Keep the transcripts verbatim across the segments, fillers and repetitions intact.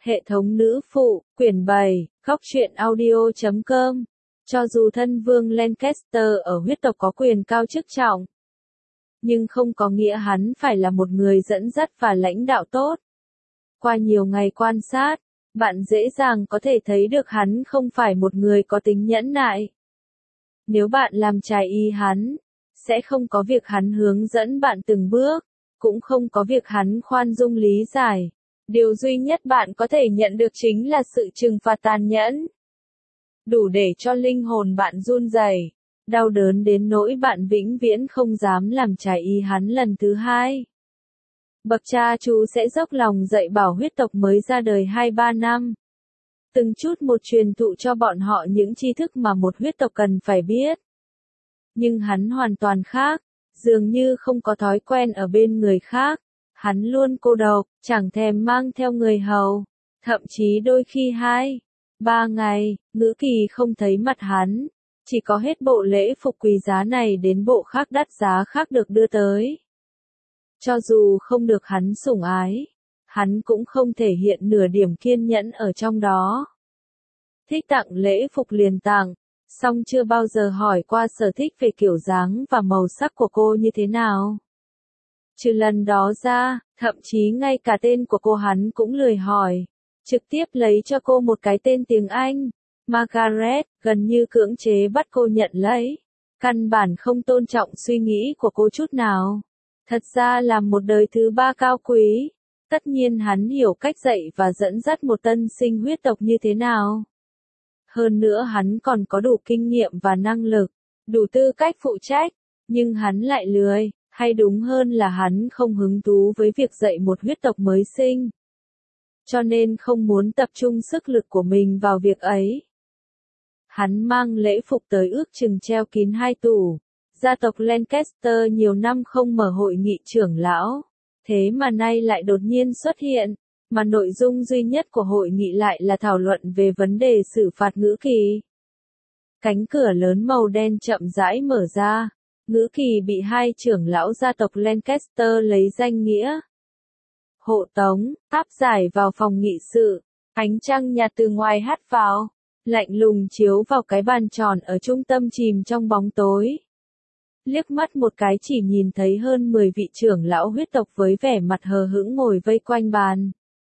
Hệ thống nữ phụ, quyển bảy, góc truyện audio chấm com. Cho dù thân vương Lancaster ở huyết tộc có quyền cao chức trọng, nhưng không có nghĩa hắn phải là một người dẫn dắt và lãnh đạo tốt. Qua nhiều ngày quan sát, bạn dễ dàng có thể thấy được hắn không phải một người có tính nhẫn nại. Nếu bạn làm trái ý hắn, sẽ không có việc hắn hướng dẫn bạn từng bước, cũng không có việc hắn khoan dung lý giải. Điều duy nhất bạn có thể nhận được chính là sự trừng phạt tàn nhẫn, đủ để cho linh hồn bạn run rẩy, đau đớn đến nỗi bạn vĩnh viễn không dám làm trái ý hắn lần thứ hai. Bậc cha chú sẽ dốc lòng dạy bảo huyết tộc mới ra đời hai ba năm. Từng chút một truyền thụ cho bọn họ những tri thức mà một huyết tộc cần phải biết. Nhưng hắn hoàn toàn khác, dường như không có thói quen ở bên người khác. Hắn luôn cô độc, chẳng thèm mang theo người hầu. Thậm chí đôi khi hai, ba ngày, Ngữ Kỳ không thấy mặt hắn. Chỉ có hết bộ lễ phục quý giá này đến bộ khác đắt giá khác được đưa tới. Cho dù không được hắn sủng ái, hắn cũng không thể hiện nửa điểm kiên nhẫn ở trong đó. Thích tặng lễ phục liền tặng, song chưa bao giờ hỏi qua sở thích về kiểu dáng và màu sắc của cô như thế nào. Trừ lần đó ra, thậm chí ngay cả tên của cô hắn cũng lười hỏi. Trực tiếp lấy cho cô một cái tên tiếng Anh, Margaret, gần như cưỡng chế bắt cô nhận lấy. Căn bản không tôn trọng suy nghĩ của cô chút nào. Thật ra là một đời thứ ba cao quý. Tất nhiên hắn hiểu cách dạy và dẫn dắt một tân sinh huyết tộc như thế nào. Hơn nữa hắn còn có đủ kinh nghiệm và năng lực, đủ tư cách phụ trách, nhưng hắn lại lười. Hay đúng hơn là hắn không hứng thú với việc dạy một huyết tộc mới sinh. Cho nên không muốn tập trung sức lực của mình vào việc ấy. Hắn mang lễ phục tới ước chừng treo kín hai tủ. Gia tộc Lancaster nhiều năm không mở hội nghị trưởng lão. Thế mà nay lại đột nhiên xuất hiện. Mà nội dung duy nhất của hội nghị lại là thảo luận về vấn đề xử phạt Ngữ Kỳ. Cánh cửa lớn màu đen chậm rãi mở ra. Ngữ Kỳ bị hai trưởng lão gia tộc Lancaster lấy danh nghĩa hộ tống, áp giải vào phòng nghị sự. Ánh trăng nhạt từ ngoài hắt vào, lạnh lùng chiếu vào cái bàn tròn ở trung tâm chìm trong bóng tối. Liếc mắt một cái chỉ nhìn thấy hơn mười vị trưởng lão huyết tộc với vẻ mặt hờ hững ngồi vây quanh bàn.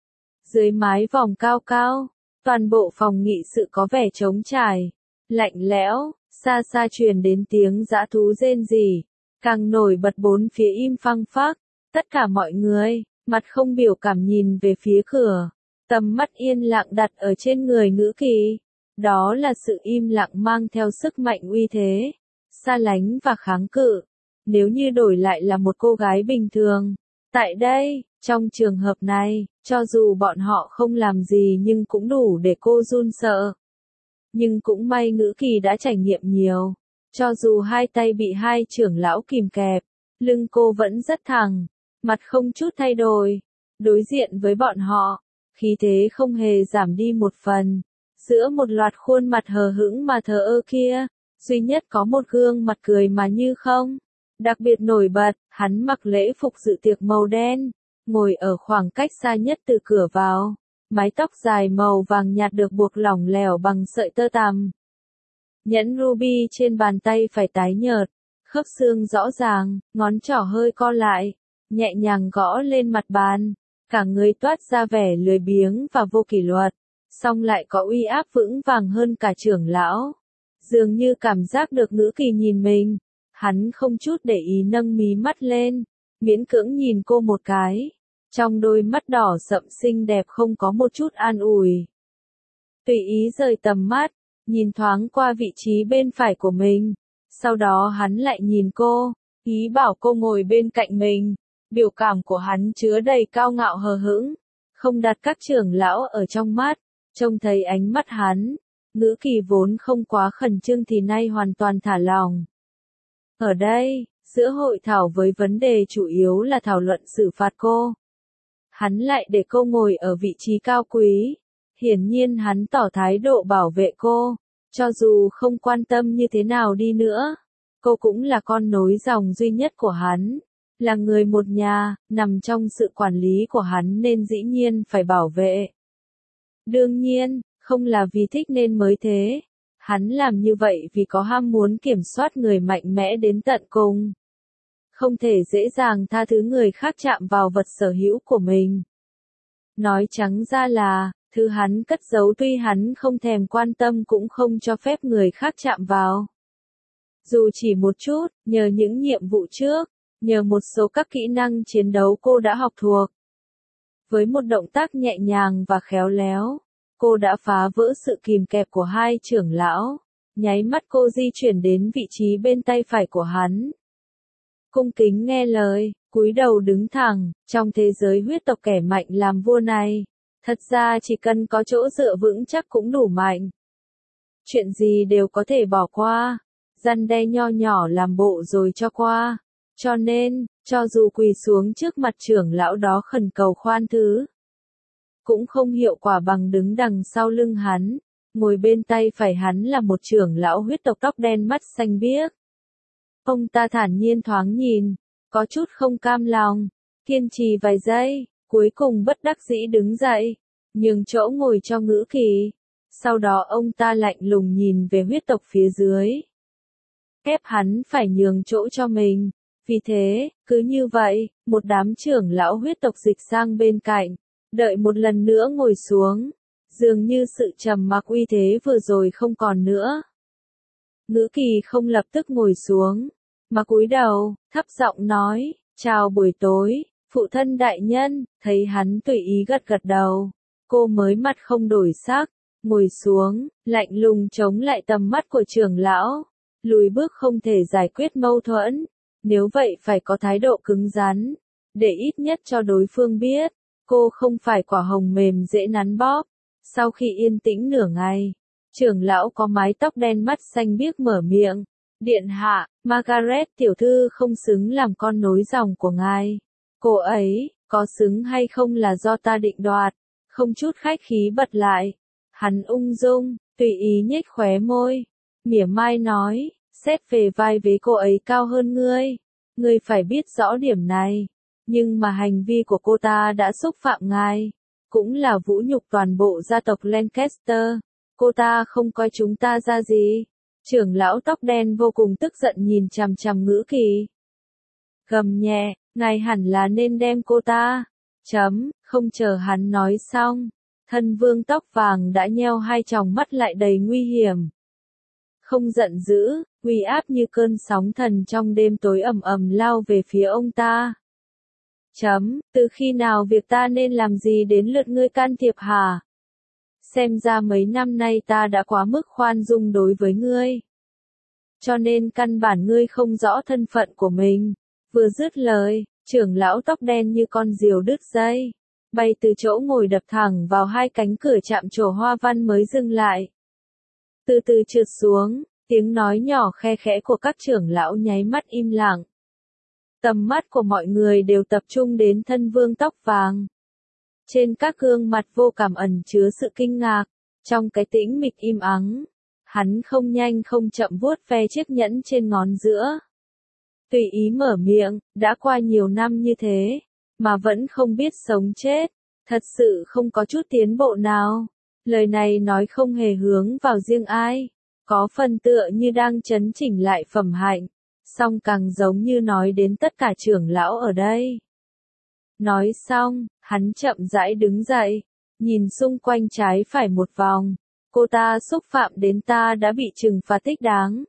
Dưới mái vòm cao cao, toàn bộ phòng nghị sự có vẻ trống trải, lạnh lẽo. Xa xa truyền đến tiếng dã thú rên rỉ, càng nổi bật bốn phía im phăng phắc. Tất cả mọi người, mặt không biểu cảm nhìn về phía cửa, tầm mắt yên lặng đặt ở trên người Ngữ Kỳ. Đó là sự im lặng mang theo sức mạnh uy thế, xa lánh và kháng cự. Nếu như đổi lại là một cô gái bình thường, tại đây, trong trường hợp này, cho dù bọn họ không làm gì nhưng cũng đủ để cô run sợ. Nhưng cũng may Ngữ Kỳ đã trải nghiệm nhiều. Cho dù hai tay bị hai trưởng lão kìm kẹp, lưng cô vẫn rất thẳng, mặt không chút thay đổi. Đối diện với bọn họ, khí thế không hề giảm đi một phần. Giữa một loạt khuôn mặt hờ hững mà thờ ơ kia, duy nhất có một gương mặt cười mà như không. Đặc biệt nổi bật, hắn mặc lễ phục dự tiệc màu đen, ngồi ở khoảng cách xa nhất từ cửa vào. Mái tóc dài màu vàng nhạt được buộc lỏng lẻo bằng sợi tơ tằm. Nhẫn ruby trên bàn tay phải tái nhợt, khớp xương rõ ràng, ngón trỏ hơi co lại, nhẹ nhàng gõ lên mặt bàn. Cả người toát ra vẻ lười biếng và vô kỷ luật, song lại có uy áp vững vàng hơn cả trưởng lão. Dường như cảm giác được Ngữ Kỳ nhìn mình, hắn không chút để ý nâng mí mắt lên, miễn cưỡng nhìn cô một cái. Trong đôi mắt đỏ sậm xinh đẹp không có một chút an ủi. Tùy ý rời tầm mắt, nhìn thoáng qua vị trí bên phải của mình. Sau đó hắn lại nhìn cô, ý bảo cô ngồi bên cạnh mình. Biểu cảm của hắn chứa đầy cao ngạo hờ hững, không đặt các trưởng lão ở trong mắt. Trông thấy ánh mắt hắn, Ngữ Kỳ vốn không quá khẩn trương thì nay hoàn toàn thả lỏng. Ở đây, giữa hội thảo với vấn đề chủ yếu là thảo luận xử phạt cô. Hắn lại để cô ngồi ở vị trí cao quý. Hiển nhiên hắn tỏ thái độ bảo vệ cô. Cho dù không quan tâm như thế nào đi nữa, cô cũng là con nối dòng duy nhất của hắn. Là người một nhà, nằm trong sự quản lý của hắn nên dĩ nhiên phải bảo vệ. Đương nhiên, không là vì thích nên mới thế. Hắn làm như vậy vì có ham muốn kiểm soát người mạnh mẽ đến tận cùng. Không thể dễ dàng tha thứ người khác chạm vào vật sở hữu của mình. Nói trắng ra là, thứ hắn cất giấu tuy hắn không thèm quan tâm cũng không cho phép người khác chạm vào. Dù chỉ một chút, nhờ những nhiệm vụ trước, nhờ một số các kỹ năng chiến đấu cô đã học thuộc. Với một động tác nhẹ nhàng và khéo léo, cô đã phá vỡ sự kìm kẹp của hai trưởng lão, nháy mắt cô di chuyển đến vị trí bên tay phải của hắn. Cung kính nghe lời, cúi đầu đứng thẳng, trong thế giới huyết tộc kẻ mạnh làm vua này, thật ra chỉ cần có chỗ dựa vững chắc cũng đủ mạnh. Chuyện gì đều có thể bỏ qua, răn đe nho nhỏ làm bộ rồi cho qua, cho nên, cho dù quỳ xuống trước mặt trưởng lão đó khẩn cầu khoan thứ, cũng không hiệu quả bằng đứng đằng sau lưng hắn, ngồi bên tay phải hắn là một trưởng lão huyết tộc tóc đen mắt xanh biếc. Ông ta thản nhiên thoáng nhìn, có chút không cam lòng, kiên trì vài giây, cuối cùng bất đắc dĩ đứng dậy, nhường chỗ ngồi cho Ngữ Kỳ. Sau đó ông ta lạnh lùng nhìn về huyết tộc phía dưới, ép hắn phải nhường chỗ cho mình. Vì thế, cứ như vậy, một đám trưởng lão huyết tộc dịch sang bên cạnh, đợi một lần nữa ngồi xuống, dường như sự trầm mặc uy thế vừa rồi không còn nữa. Ngữ Kỳ không lập tức ngồi xuống, mà cúi đầu, thấp giọng nói, chào buổi tối, phụ thân đại nhân. Thấy hắn tùy ý gật gật đầu, cô mới mặt không đổi sắc, ngồi xuống, lạnh lùng chống lại tầm mắt của trưởng lão, lùi bước không thể giải quyết mâu thuẫn, nếu vậy phải có thái độ cứng rắn, để ít nhất cho đối phương biết, cô không phải quả hồng mềm dễ nắn bóp. Sau khi yên tĩnh nửa ngày, trưởng lão có mái tóc đen mắt xanh biếc mở miệng, điện hạ, Margaret tiểu thư không xứng làm con nối dòng của ngài. Cô ấy, có xứng hay không là do ta định đoạt, không chút khách khí bật lại. Hắn ung dung, tùy ý nhếch khóe môi, mỉa mai nói, xét về vai vế cô ấy cao hơn ngươi, ngươi phải biết rõ điểm này, nhưng mà hành vi của cô ta đã xúc phạm ngài, cũng là vũ nhục toàn bộ gia tộc Lancaster, cô ta không coi chúng ta ra gì. Trưởng lão tóc đen vô cùng tức giận nhìn chằm chằm Ngữ Kỳ. Gầm nhẹ, ngài hẳn là nên đem cô ta. Chấm, không chờ hắn nói xong, thân vương tóc vàng đã nheo hai tròng mắt lại đầy nguy hiểm. Không giận dữ, uy áp như cơn sóng thần trong đêm tối ầm ầm lao về phía ông ta. Chấm, từ khi nào việc ta nên làm gì đến lượt ngươi can thiệp hả? Xem ra mấy năm nay ta đã quá mức khoan dung đối với ngươi. Cho nên căn bản ngươi không rõ thân phận của mình. Vừa dứt lời, trưởng lão tóc đen như con diều đứt dây, bay từ chỗ ngồi đập thẳng vào hai cánh cửa chạm trổ hoa văn mới dừng lại. Từ từ trượt xuống, tiếng nói nhỏ khe khẽ của các trưởng lão nháy mắt im lặng. Tầm mắt của mọi người đều tập trung đến thân vương tóc vàng. Trên các gương mặt vô cảm ẩn chứa sự kinh ngạc, trong cái tĩnh mịch im ắng, hắn không nhanh không chậm vuốt ve chiếc nhẫn trên ngón giữa. Tùy ý mở miệng, đã qua nhiều năm như thế, mà vẫn không biết sống chết, thật sự không có chút tiến bộ nào. Lời này nói không hề hướng vào riêng ai, có phần tựa như đang chấn chỉnh lại phẩm hạnh, song càng giống như nói đến tất cả trưởng lão ở đây. Nói xong, hắn chậm rãi đứng dậy, nhìn xung quanh trái phải một vòng, cô ta xúc phạm đến ta đã bị trừng phạt thích đáng.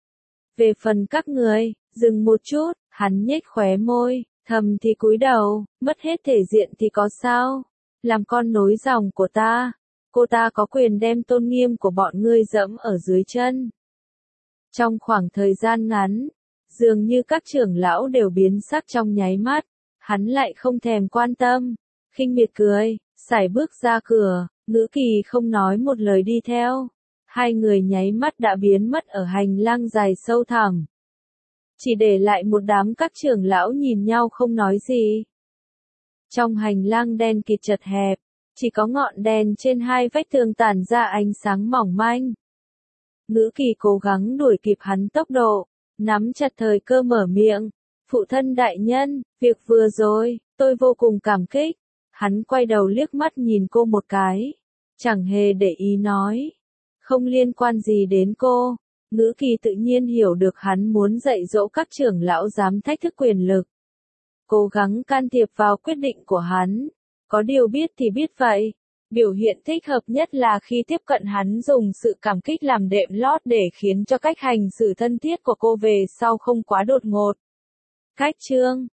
Về phần các người, dừng một chút, hắn nhếch khóe môi, thầm thì cúi đầu, mất hết thể diện thì có sao, làm con nối dòng của ta, cô ta có quyền đem tôn nghiêm của bọn ngươi dẫm ở dưới chân. Trong khoảng thời gian ngắn, dường như các trưởng lão đều biến sắc trong nháy mắt, hắn lại không thèm quan tâm, khinh miệt cười, sải bước ra cửa, Ngữ Kỳ không nói một lời đi theo. Hai người nháy mắt đã biến mất ở hành lang dài sâu thẳm. Chỉ để lại một đám các trưởng lão nhìn nhau không nói gì. Trong hành lang đen kịt chật hẹp, chỉ có ngọn đèn trên hai vách tường tản ra ánh sáng mỏng manh. Ngữ Kỳ cố gắng đuổi kịp hắn tốc độ, nắm chặt thời cơ mở miệng. Phụ thân đại nhân, việc vừa rồi, tôi vô cùng cảm kích. Hắn quay đầu liếc mắt nhìn cô một cái. Chẳng hề để ý nói. Không liên quan gì đến cô. Ngữ Kỳ tự nhiên hiểu được hắn muốn dạy dỗ các trưởng lão dám thách thức quyền lực. Cố gắng can thiệp vào quyết định của hắn. Có điều biết thì biết vậy. Biểu hiện thích hợp nhất là khi tiếp cận hắn dùng sự cảm kích làm đệm lót để khiến cho cách hành xử thân thiết của cô về sau không quá đột ngột. Khách trương.